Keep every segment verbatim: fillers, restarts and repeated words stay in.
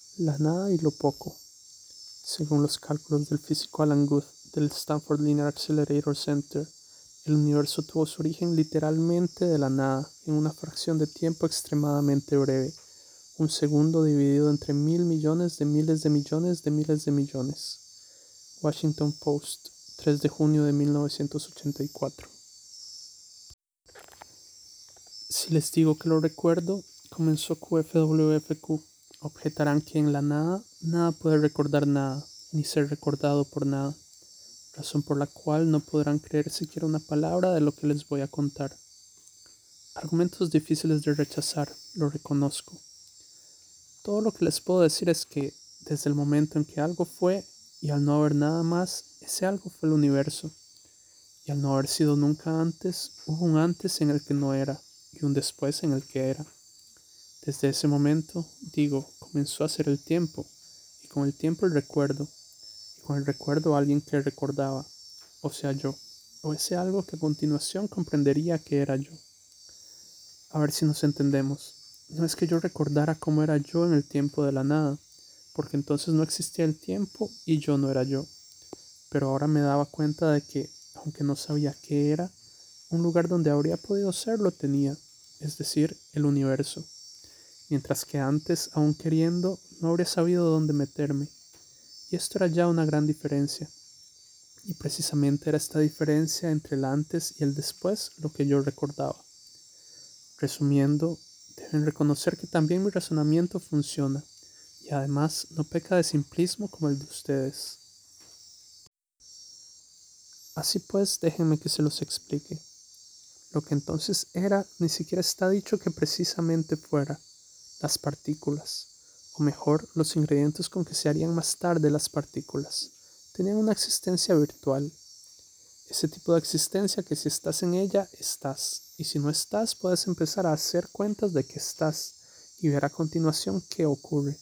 La nada y lo poco. Según los cálculos del físico Alan Guth del Stanford Linear Accelerator Center, el universo tuvo su origen literalmente de la nada, en una fracción de tiempo extremadamente breve, un segundo dividido entre mil millones de miles de millones de miles de millones. Washington Post, tres de junio de mil novecientos ochenta y cuatro. Si les digo que lo recuerdo, comenzó Q F W F Q, objetarán que en la nada, nada puede recordar nada, ni ser recordado por nada, razón por la cual no podrán creer siquiera una palabra de lo que les voy a contar. Argumentos difíciles de rechazar, lo reconozco. Todo lo que les puedo decir es que, desde el momento en que algo fue, y al no haber nada más, ese algo fue el universo. Y al no haber sido nunca antes, hubo un antes en el que no era, y un después en el que era. Desde ese momento, digo, comenzó a ser el tiempo, y con el tiempo el recuerdo, y con el recuerdo alguien que recordaba, o sea yo, o ese algo que a continuación comprendería que era yo. A ver si nos entendemos. No es que yo recordara cómo era yo en el tiempo de la nada, porque entonces no existía el tiempo y yo no era yo. Pero ahora me daba cuenta de que, aunque no sabía qué era, un lugar donde habría podido ser lo tenía, es decir, el universo. Mientras que antes, aún queriendo, no habría sabido dónde meterme. Y esto era ya una gran diferencia. Y precisamente era esta diferencia entre el antes y el después lo que yo recordaba. Resumiendo, deben reconocer que también mi razonamiento funciona, y además no peca de simplismo como el de ustedes. Así pues, déjenme que se los explique. Lo que entonces era ni siquiera está dicho que precisamente fuera las partículas, o mejor, los ingredientes con que se harían más tarde las partículas. Tenían una existencia virtual. Ese tipo de existencia que si estás en ella, estás. Y si no estás, puedes empezar a hacer cuentas de que estás y ver a continuación qué ocurre.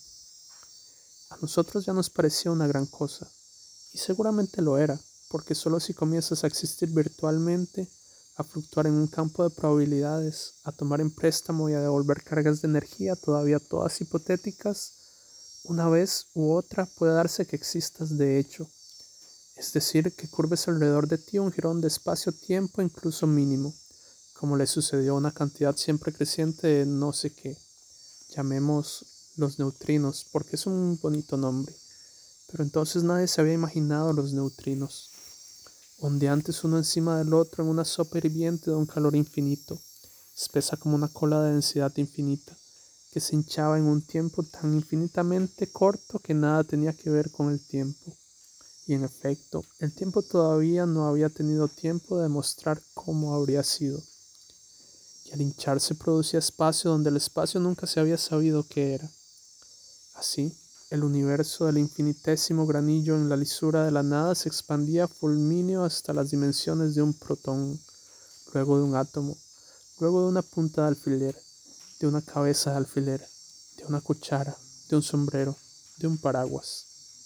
A nosotros ya nos parecía una gran cosa. Y seguramente lo era, porque solo si comienzas a existir virtualmente, a fluctuar en un campo de probabilidades, a tomar en préstamo y a devolver cargas de energía todavía todas hipotéticas, una vez u otra puede darse que existas de hecho. Es decir, que curves alrededor de ti un jirón de espacio-tiempo incluso mínimo, como le sucedió a una cantidad siempre creciente de no sé qué. Llamemos los neutrinos, porque es un bonito nombre. Pero entonces nadie se había imaginado los neutrinos, ondeantes uno encima del otro en una sopa hirviente de un calor infinito, espesa como una cola de densidad infinita, que se hinchaba en un tiempo tan infinitamente corto que nada tenía que ver con el tiempo. Y en efecto, el tiempo todavía no había tenido tiempo de demostrar cómo habría sido. Y al hincharse producía espacio donde el espacio nunca se había sabido qué era. Así, el universo del infinitésimo granillo en la lisura de la nada se expandía fulmíneo hasta las dimensiones de un protón, luego de un átomo, luego de una punta de alfiler, de una cabeza de alfiler, de una cuchara, de un sombrero, de un paraguas.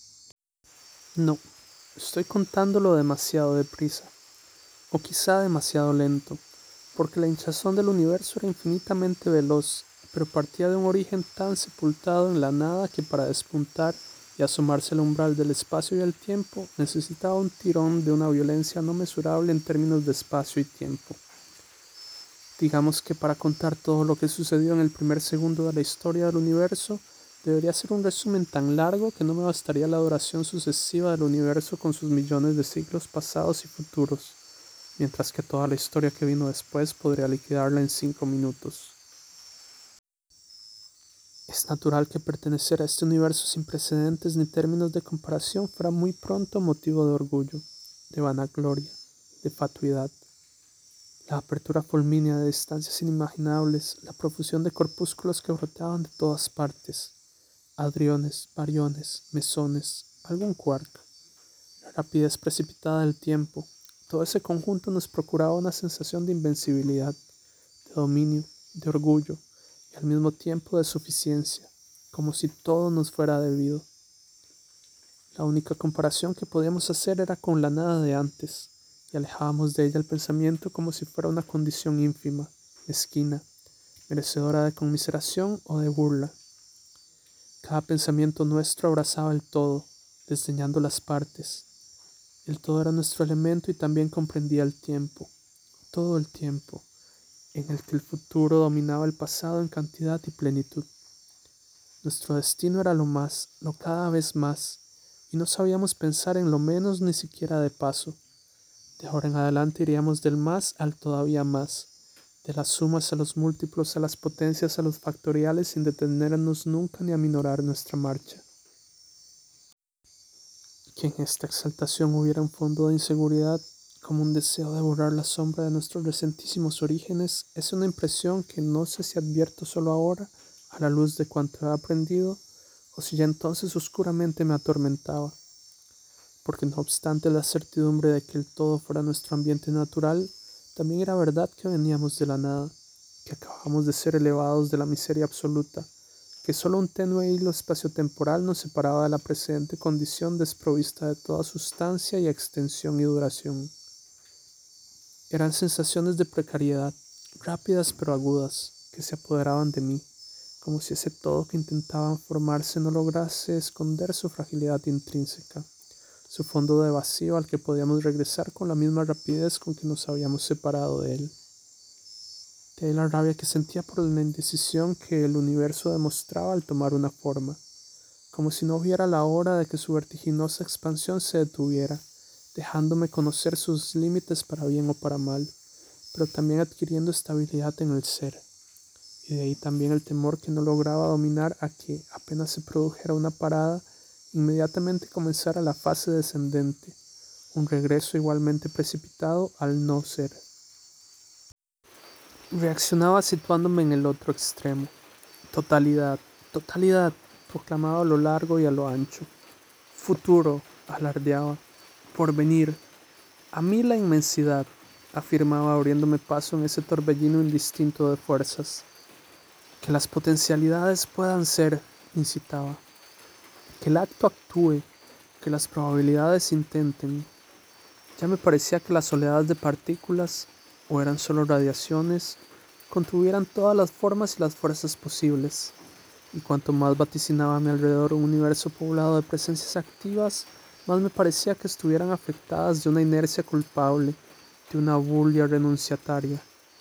No, estoy contándolo demasiado deprisa, o quizá demasiado lento, porque la hinchazón del universo era infinitamente veloz, pero partía de un origen tan sepultado en la nada que para despuntar y asomarse al umbral del espacio y el tiempo necesitaba un tirón de una violencia no mesurable en términos de espacio y tiempo. Digamos que para contar todo lo que sucedió en el primer segundo de la historia del universo, debería ser un resumen tan largo que no me bastaría la duración sucesiva del universo con sus millones de siglos pasados y futuros, mientras que toda la historia que vino después podría liquidarla en cinco minutos. Es natural que pertenecer a este universo sin precedentes ni términos de comparación fuera muy pronto motivo de orgullo, de vanagloria, de fatuidad. La apertura fulmínea de distancias inimaginables, la profusión de corpúsculos que brotaban de todas partes, hadriones, bariones, mesones, algún quark, la rapidez precipitada del tiempo, todo ese conjunto nos procuraba una sensación de invencibilidad, de dominio, de orgullo y al mismo tiempo de suficiencia, como si todo nos fuera debido. La única comparación que podíamos hacer era con la nada de antes, y alejábamos de ella el pensamiento como si fuera una condición ínfima, mezquina, merecedora de conmiseración o de burla. Cada pensamiento nuestro abrazaba el todo, desdeñando las partes. El todo era nuestro elemento y también comprendía el tiempo, todo el tiempo, en el que el futuro dominaba el pasado en cantidad y plenitud. Nuestro destino era lo más, lo cada vez más, y no sabíamos pensar en lo menos ni siquiera de paso. De ahora en adelante iríamos del más al todavía más, de las sumas a los múltiplos, a las potencias, a los factoriales, sin detenernos nunca ni aminorar nuestra marcha. Que en esta exaltación hubiera un fondo de inseguridad, como un deseo de borrar la sombra de nuestros recentísimos orígenes, es una impresión que no sé si advierto solo ahora, a la luz de cuanto he aprendido, o si ya entonces oscuramente me atormentaba. Porque no obstante la certidumbre de que el todo fuera nuestro ambiente natural, también era verdad que veníamos de la nada, que acabamos de ser elevados de la miseria absoluta, que solo un tenue hilo espaciotemporal nos separaba de la presente condición desprovista de toda sustancia y extensión y duración. Eran sensaciones de precariedad, rápidas pero agudas, que se apoderaban de mí, como si ese todo que intentaba formarse no lograse esconder su fragilidad intrínseca, su fondo de vacío al que podíamos regresar con la misma rapidez con que nos habíamos separado de él. De ahí la rabia que sentía por la indecisión que el universo demostraba al tomar una forma, como si no hubiera la hora de que su vertiginosa expansión se detuviera, dejándome conocer sus límites para bien o para mal, pero también adquiriendo estabilidad en el ser. Y de ahí también el temor que no lograba dominar a que, apenas se produjera una parada, inmediatamente comenzara la fase descendente, un regreso igualmente precipitado al no ser. Reaccionaba situándome en el otro extremo. Totalidad, totalidad, proclamaba a lo largo y a lo ancho. Futuro, alardeaba. Porvenir. A mí la inmensidad, afirmaba abriéndome paso en ese torbellino indistinto de fuerzas. Que las potencialidades puedan ser, incitaba. Que el acto actúe, que las probabilidades intenten. Ya me parecía que las oleadas de partículas, o eran solo radiaciones, contuvieran todas las formas y las fuerzas posibles, y cuanto más vaticinaba a mi alrededor un universo poblado de presencias activas, más me parecía que estuvieran afectadas de una inercia culpable, de una bulia renunciataria.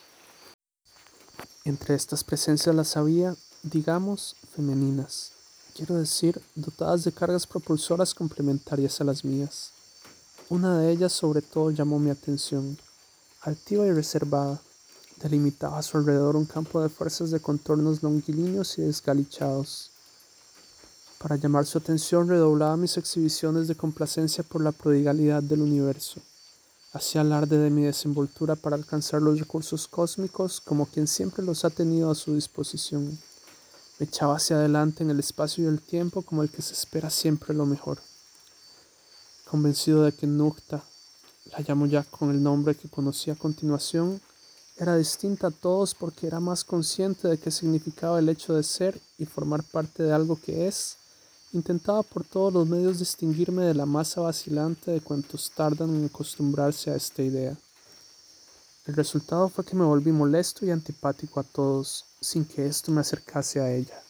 Entre estas presencias las había, digamos, femeninas, quiero decir, dotadas de cargas propulsoras complementarias a las mías. Una de ellas sobre todo llamó mi atención. Altiva y reservada, delimitaba a su alrededor un campo de fuerzas de contornos longilíneos y desgalichados. Para llamar su atención redoblaba mis exhibiciones de complacencia por la prodigalidad del universo. Hacía alarde de mi desenvoltura para alcanzar los recursos cósmicos como quien siempre los ha tenido a su disposición. Me echaba hacia adelante en el espacio y el tiempo como el que se espera siempre lo mejor. Convencido de que Nukta, la llamo ya con el nombre que conocí a continuación, era distinta a todos porque era más consciente de qué significaba el hecho de ser y formar parte de algo que es, intentaba por todos los medios distinguirme de la masa vacilante de cuantos tardan en acostumbrarse a esta idea. El resultado fue que me volví molesto y antipático a todos, sin que esto me acercase a ella.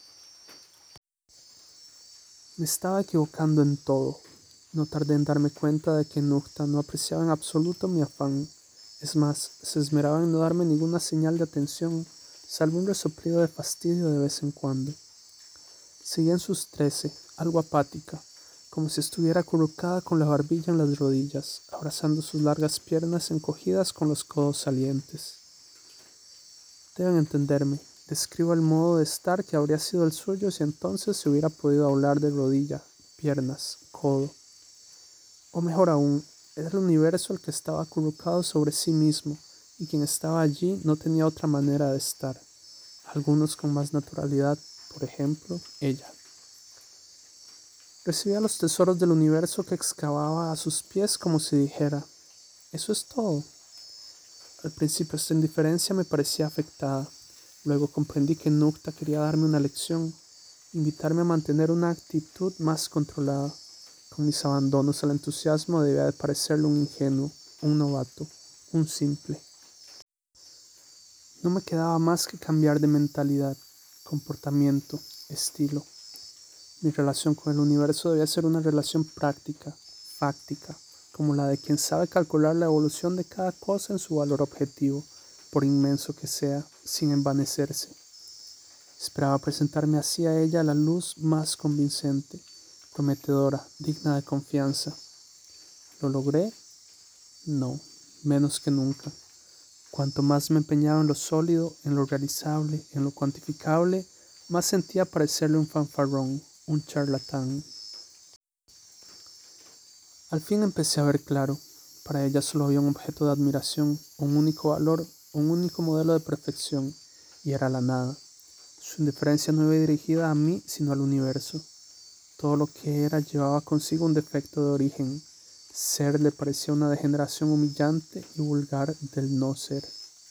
Me estaba equivocando en todo. No tardé en darme cuenta de que Nukta no apreciaba en absoluto mi afán. Es más, se esmeraba en no darme ninguna señal de atención, salvo un resoplido de fastidio de vez en cuando. Seguía en sus trece, algo apática, como si estuviera acurrucada con la barbilla en las rodillas, abrazando sus largas piernas encogidas con los codos salientes. Deben entenderme, describo el modo de estar que habría sido el suyo si entonces se hubiera podido hablar de rodilla, piernas, codo. O mejor aún, era el universo el que estaba acurrucado sobre sí mismo, y quien estaba allí no tenía otra manera de estar. Algunos con más naturalidad, por ejemplo, ella. Recibía los tesoros del universo que excavaba a sus pies como si dijera, «Eso es todo». Al principio esta indiferencia me parecía afectada. Luego comprendí que Nukta quería darme una lección, invitarme a mantener una actitud más controlada. Con mis abandonos al entusiasmo debía de parecerle un ingenuo, un novato, un simple. No me quedaba más que cambiar de mentalidad, comportamiento, estilo. Mi relación con el universo debía ser una relación práctica, fáctica, como la de quien sabe calcular la evolución de cada cosa en su valor objetivo, por inmenso que sea, sin envanecerse. Esperaba presentarme así a ella la luz más convincente, prometedora, digna de confianza. ¿Lo logré? No, menos que nunca. Cuanto más me empeñaba en lo sólido, en lo realizable, en lo cuantificable, más sentía parecerle un fanfarrón, un charlatán. Al fin empecé a ver claro. Para ella solo había un objeto de admiración, un único valor, un único modelo de perfección, y era la nada. Su indiferencia no iba dirigida a mí, sino al universo. Todo lo que era llevaba consigo un defecto de origen. Ser le parecía una degeneración humillante y vulgar del no ser.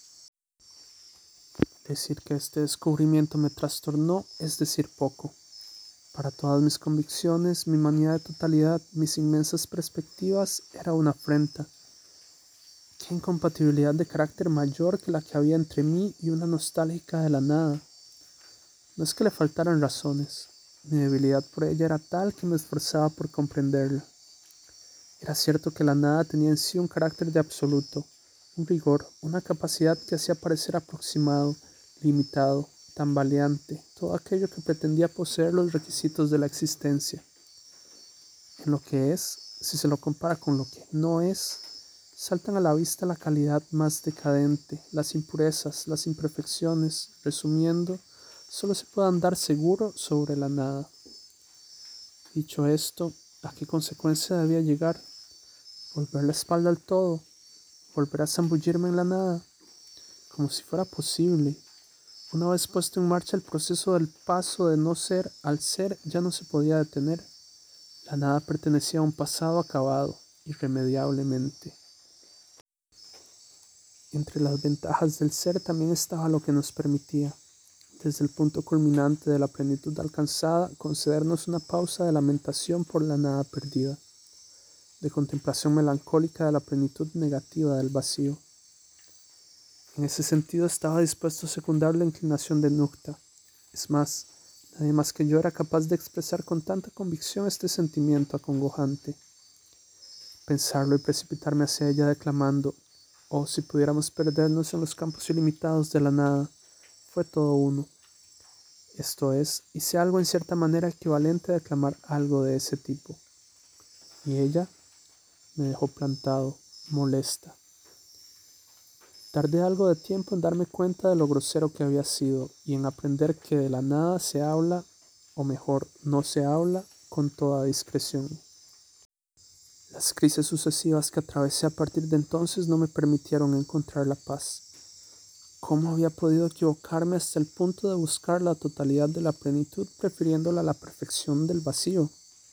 Decir que este descubrimiento me trastornó es decir poco. Para todas mis convicciones, mi manía de totalidad, mis inmensas perspectivas, era una afrenta. ¿Qué incompatibilidad de carácter mayor que la que había entre mí y una nostálgica de la nada? No es que le faltaran razones. Mi debilidad por ella era tal que me esforzaba por comprenderla. Era cierto que la nada tenía en sí un carácter de absoluto, un rigor, una capacidad que hacía parecer aproximado, limitado, tambaleante, todo aquello que pretendía poseer los requisitos de la existencia. En lo que es, si se lo compara con lo que no es, saltan a la vista la calidad más decadente, las impurezas, las imperfecciones. Resumiendo, solo se puede andar seguro sobre la nada. Dicho esto, ¿a qué consecuencia debía llegar? Volver la espalda al todo, volver a zambullirme en la nada, como si fuera posible. Una vez puesto en marcha el proceso del paso de no ser al ser, ya no se podía detener. La nada pertenecía a un pasado acabado, irremediablemente. Entre las ventajas del ser también estaba lo que nos permitía, desde el punto culminante de la plenitud alcanzada, concedernos una pausa de lamentación por la nada perdida, de contemplación melancólica de la plenitud negativa del vacío. En ese sentido estaba dispuesto a secundar la inclinación de Nukta. Es más, nadie más que yo era capaz de expresar con tanta convicción este sentimiento acongojante. Pensarlo y precipitarme hacia ella declamando: «Oh, si pudiéramos perdernos en los campos ilimitados de la nada», fue todo uno. Esto es, hice algo en cierta manera equivalente a declamar algo de ese tipo. Y ella me dejó plantado, molesta. Tardé algo de tiempo en darme cuenta de lo grosero que había sido y en aprender que de la nada se habla, o mejor, no se habla, con toda discreción. Las crisis sucesivas que atravesé a partir de entonces no me permitieron encontrar la paz. ¿Cómo había podido equivocarme hasta el punto de buscar la totalidad de la plenitud prefiriéndola a la perfección del vacío?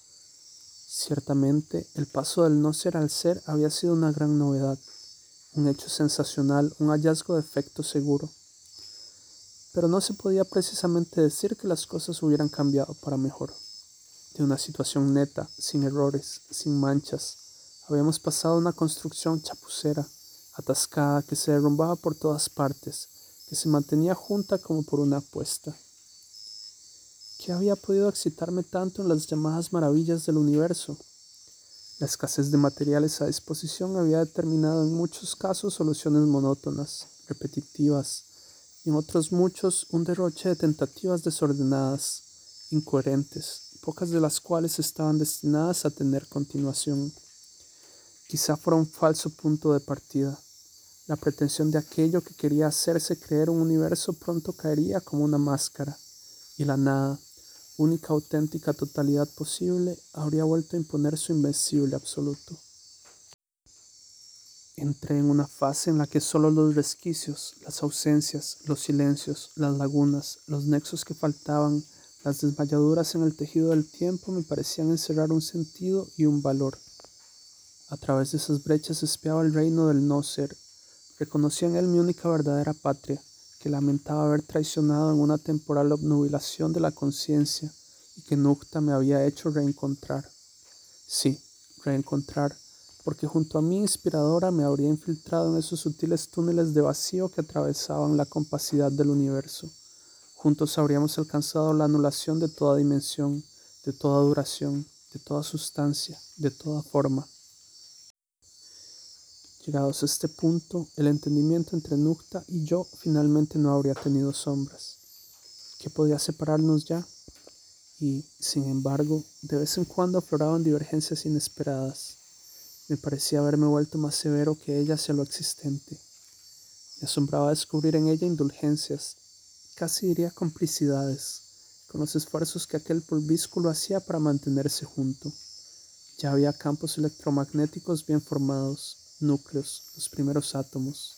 Ciertamente, el paso del no ser al ser había sido una gran novedad, un hecho sensacional, un hallazgo de efecto seguro. Pero no se podía precisamente decir que las cosas hubieran cambiado para mejor. De una situación neta, sin errores, sin manchas, habíamos pasado a una construcción chapucera, atascada, que se derrumbaba por todas partes, que se mantenía junta como por una apuesta. ¿Qué había podido excitarme tanto en las llamadas maravillas del universo? La escasez de materiales a disposición había determinado en muchos casos soluciones monótonas, repetitivas, y en otros muchos un derroche de tentativas desordenadas, incoherentes, pocas de las cuales estaban destinadas a tener continuación. Quizá fuera un falso punto de partida. La pretensión de aquello que quería hacerse creer un universo pronto caería como una máscara, y la nada, única auténtica totalidad posible, habría vuelto a imponer su invencible absoluto. Entré en una fase en la que solo los resquicios, las ausencias, los silencios, las lagunas, los nexos que faltaban, las desmayaduras en el tejido del tiempo me parecían encerrar un sentido y un valor. A través de esas brechas espiaba el reino del no ser. Reconocía en él mi única verdadera patria, que lamentaba haber traicionado en una temporal obnubilación de la conciencia y que Nukta me había hecho reencontrar. Sí, reencontrar, porque junto a mi inspiradora me habría infiltrado en esos sutiles túneles de vacío que atravesaban la compacidad del universo. Juntos habríamos alcanzado la anulación de toda dimensión, de toda duración, de toda sustancia, de toda forma. Llegados a este punto, el entendimiento entre Nukta y yo finalmente no habría tenido sombras. ¿Qué podía separarnos ya? Y, sin embargo, de vez en cuando afloraban divergencias inesperadas. Me parecía haberme vuelto más severo que ella hacia lo existente. Me asombraba descubrir en ella indulgencias, casi diría complicidades, con los esfuerzos que aquel pulvísculo hacía para mantenerse junto. Ya había campos electromagnéticos bien formados, núcleos, los primeros átomos.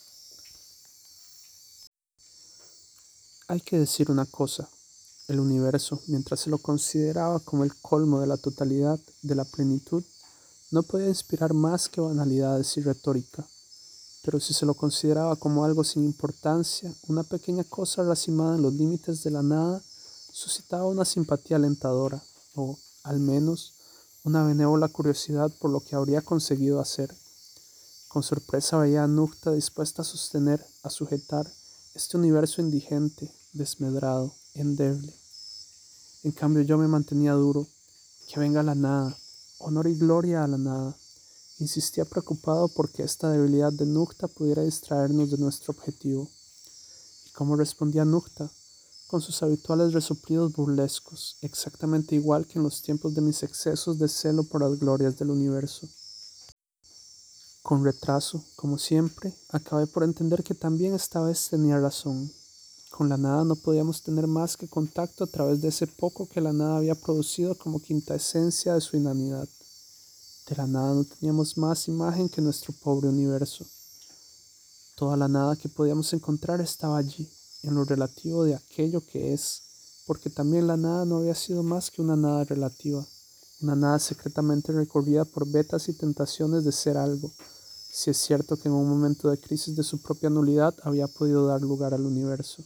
Hay que decir una cosa, el universo, mientras se lo consideraba como el colmo de la totalidad, de la plenitud, no podía inspirar más que banalidades y retórica. Pero si se lo consideraba como algo sin importancia, una pequeña cosa racimada en los límites de la nada, suscitaba una simpatía alentadora, o, al menos, una benévola curiosidad por lo que habría conseguido hacer. Con sorpresa veía a Nukta dispuesta a sostener, a sujetar, este universo indigente, desmedrado, endeble. En cambio yo me mantenía duro, que venga la nada, honor y gloria a la nada. Insistía preocupado porque esta debilidad de Nukta pudiera distraernos de nuestro objetivo. ¿Y cómo respondía Nukta? Con sus habituales resoplidos burlescos, exactamente igual que en los tiempos de mis excesos de celo por las glorias del universo. Con retraso, como siempre, acabé por entender que también esta vez tenía razón. Con la nada no podíamos tener más que contacto a través de ese poco que la nada había producido como quinta esencia de su inanidad. De la nada no teníamos más imagen que nuestro pobre universo. Toda la nada que podíamos encontrar estaba allí, en lo relativo de aquello que es, porque también la nada no había sido más que una nada relativa, una nada secretamente recorrida por vetas y tentaciones de ser algo, si es cierto que en un momento de crisis de su propia nulidad había podido dar lugar al universo.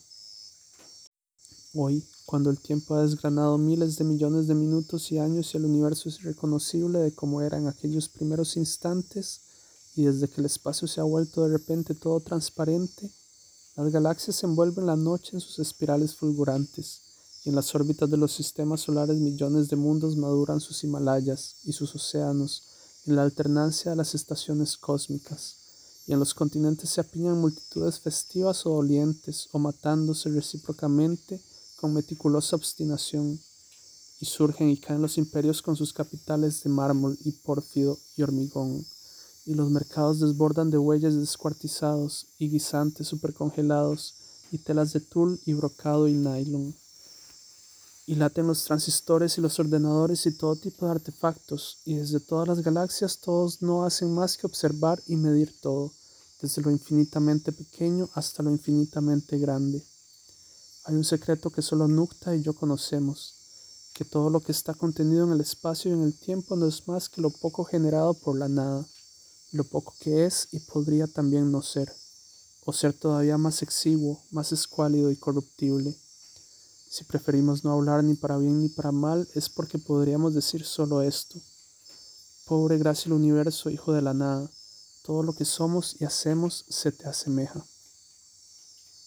Hoy, cuando el tiempo ha desgranado miles de millones de minutos y años y el universo es irreconocible de como era en aquellos primeros instantes, y desde que el espacio se ha vuelto de repente todo transparente, las galaxias envuelven la noche en sus espirales fulgurantes, y en las órbitas de los sistemas solares millones de mundos maduran sus Himalayas y sus océanos en la alternancia de las estaciones cósmicas, y en los continentes se apiñan multitudes festivas o dolientes, o matándose recíprocamente con meticulosa obstinación, y surgen y caen los imperios con sus capitales de mármol y pórfido y hormigón, y los mercados desbordan de bueyes descuartizados y guisantes supercongelados y telas de tul y brocado y nylon. Y laten los transistores y los ordenadores y todo tipo de artefactos, y desde todas las galaxias todos no hacen más que observar y medir todo, desde lo infinitamente pequeño hasta lo infinitamente grande. Hay un secreto que solo Nukta y yo conocemos, que todo lo que está contenido en el espacio y en el tiempo no es más que lo poco generado por la nada, lo poco que es y podría también no ser, o ser todavía más exiguo, más escuálido y corruptible. Si preferimos no hablar ni para bien ni para mal, es porque podríamos decir solo esto: pobre grácil universo, hijo de la nada, todo lo que somos y hacemos se te asemeja.